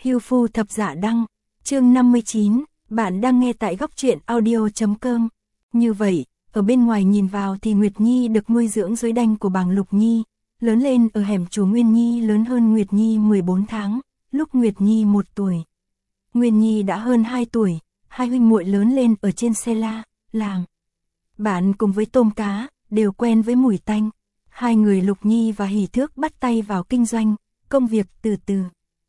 Hưu Phu Thập Dạ Đăng, chương 59, bạn đang nghe tại góc truyện audio.com. Như vậy, ở bên ngoài nhìn vào thì Nguyệt Nhi được nuôi dưỡng dưới đanh của bàng Lục Nhi, lớn lên ở hẻm chùa Nguyên Nhi lớn hơn Nguyệt Nhi 14 tháng, lúc Nguyệt Nhi 1 tuổi. Nguyên Nhi đã hơn 2 tuổi, hai huynh muội lớn lên ở trên xe la, làm bạn cùng với tôm cá, đều quen với mùi tanh. Hai người Lục Nhi và Hỷ Thước bắt tay vào kinh doanh, công việc từ từ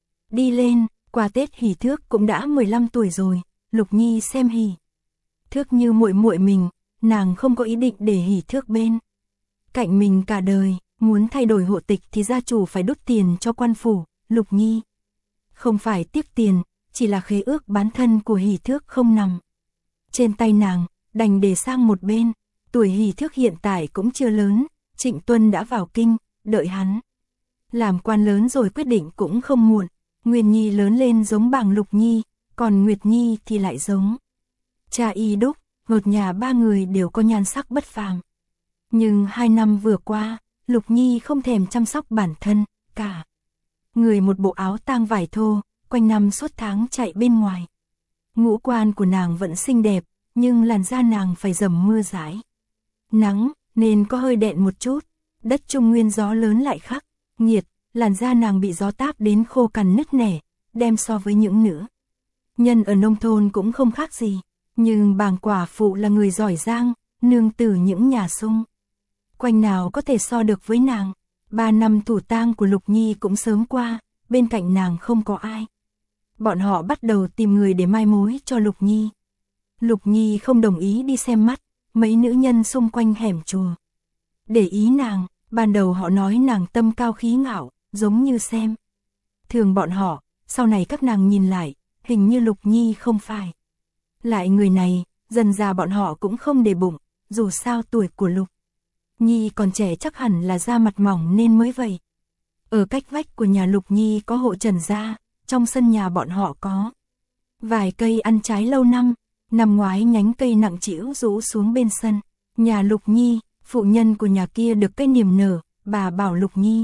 đi lên. Qua Tết Hỷ Thước cũng đã 15 tuổi rồi. Lục Nhi xem Hỷ Thước như muội muội mình, nàng không có ý định để Hỷ Thước bên cạnh mình cả đời. Muốn thay đổi hộ tịch thì gia chủ phải đút tiền cho quan phủ. Lục Nhi không phải tiếc tiền, chỉ là khế ước bán thân của Hỷ Thước không nằm trên tay nàng, đành để sang một bên. Tuổi Hỷ Thước hiện tại cũng chưa lớn, Trịnh Tuân đã vào kinh, đợi hắn làm quan lớn rồi quyết định cũng không muộn. Nguyên Nhi lớn lên giống bàng Lục Nhi, còn Nguyệt Nhi thì lại giống cha Y Đúc. Một nhà ba người đều có nhan sắc bất phàm. Nhưng 2 năm vừa qua, Lục Nhi không thèm chăm sóc bản thân, cả người một bộ áo tang vải thô, quanh năm suốt tháng chạy bên ngoài. Ngũ quan của nàng vẫn xinh đẹp, nhưng làn da nàng phải dầm mưa rải nắng, nên có hơi đẹn một chút. Đất Trung Nguyên gió lớn lại khắc nghiệt, làn da nàng bị gió táp đến khô cằn nứt nẻ, đem so với những nữ nhân ở nông thôn cũng không khác gì. Nhưng bàng quả phụ là người giỏi giang, nương tử những nhà xung quanh nào có thể so được với nàng. 3 năm thủ tang của Lục Nhi cũng sớm qua, bên cạnh nàng không có ai. Bọn họ bắt đầu tìm người để mai mối cho Lục Nhi. Lục Nhi không đồng ý đi xem mắt mấy nữ nhân xung quanh hẻm chùa để ý nàng. Ban đầu họ nói nàng tâm cao khí ngạo, giống như xem thường bọn họ. Sau này các nàng nhìn lại, hình như Lục Nhi không phải lại người này. Dần ra bọn họ cũng không để bụng, dù sao tuổi của Lục Nhi còn trẻ chắc hẳn là da mặt mỏng nên mới vậy. Ở cách vách của nhà Lục Nhi có hộ Trần gia, trong sân nhà bọn họ có vài cây ăn trái lâu năm. Năm ngoái nhánh cây nặng trĩu rũ xuống bên sân nhà Lục Nhi. Phụ nhân của nhà kia được cây niềm nở, bà bảo Lục Nhi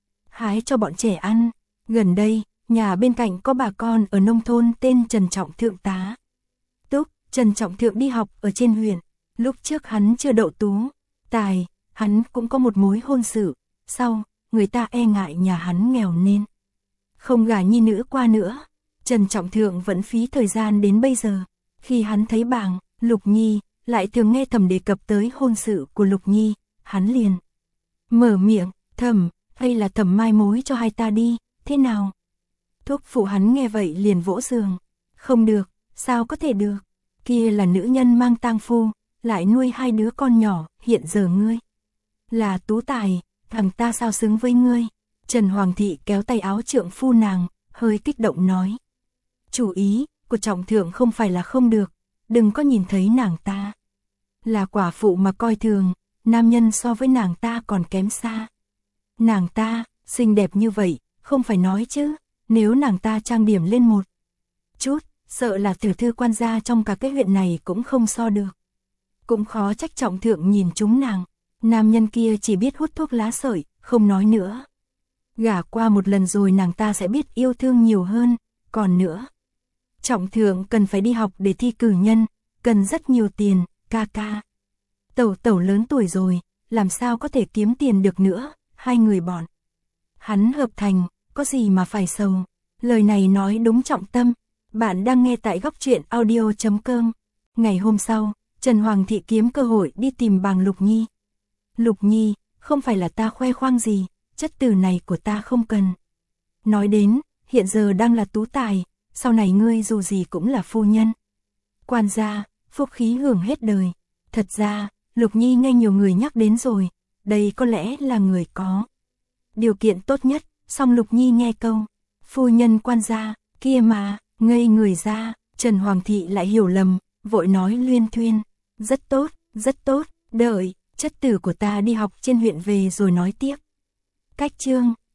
hái cho bọn trẻ ăn. Gần đây, nhà bên cạnh có bà con ở nông thôn tên Trần Trọng Thượng tá túc. Trần Trọng Thượng đi học ở trên huyện. Lúc trước hắn chưa đậu tú tài, hắn cũng có một mối hôn sự. Sau, người ta e ngại nhà hắn nghèo nên không gả nhi nữ qua nữa. Trần Trọng Thượng vẫn phí thời gian đến bây giờ. Khi hắn thấy bàng Lục Nhi lại thường nghe Thẩm đề cập tới hôn sự của Lục Nhi, hắn liền mở miệng: Thẩm, hay là Thẩm mai mối cho hai ta đi, thế nào? Thúc phụ hắn nghe vậy liền vỗ giường: Không được, sao có thể được? Kia là nữ nhân mang tang phu, lại nuôi 2 đứa con nhỏ, hiện giờ ngươi là tú tài, thằng ta sao xứng với ngươi? Trần Hoàng thị kéo tay áo trượng phu nàng, hơi kích động nói: Chủ ý của Trọng Thượng không phải là không được, đừng có nhìn thấy nàng ta là quả phụ mà coi thường, nam nhân so với nàng ta còn kém xa. Nàng ta xinh đẹp như vậy, không phải nói chứ, nếu nàng ta trang điểm lên một chút, sợ là tiểu thư quan gia trong cả cái huyện này cũng không so được. Cũng khó trách Trọng Thượng nhìn chúng nàng. Nam nhân kia chỉ biết hút thuốc lá sợi, không nói nữa. Gả qua một lần rồi nàng ta sẽ biết yêu thương nhiều hơn. Còn nữa, Trọng Thượng cần phải đi học để thi cử nhân, cần rất nhiều tiền. Ca ca, tẩu tẩu lớn tuổi rồi, làm sao có thể kiếm tiền được nữa. Hai người bọn hắn hợp thành, có gì mà phải sầu. Lời này nói đúng trọng tâm. Bạn đang nghe tại góc truyện audio.com. Ngày hôm sau, Trần Hoàng thị kiếm cơ hội đi tìm bàng Lục Nhi. Lục Nhi, không phải là ta khoe khoang gì, chất từ này của ta không cần nói đến, hiện giờ đang là tú tài, sau này ngươi dù gì cũng là phu nhân quan gia, phúc khí hưởng hết đời. Thật ra, Lục Nhi nghe nhiều người nhắc đến rồi, đây có lẽ là người có điều kiện tốt nhất. Song Lục Nhi nghe câu phu nhân quan gia kia mà ngây người ra. Trần Hoàng thị lại hiểu lầm, vội nói luyên thuyên: Rất tốt, rất tốt, đợi chất tử của ta đi học trên huyện về rồi nói tiếp. Cách chương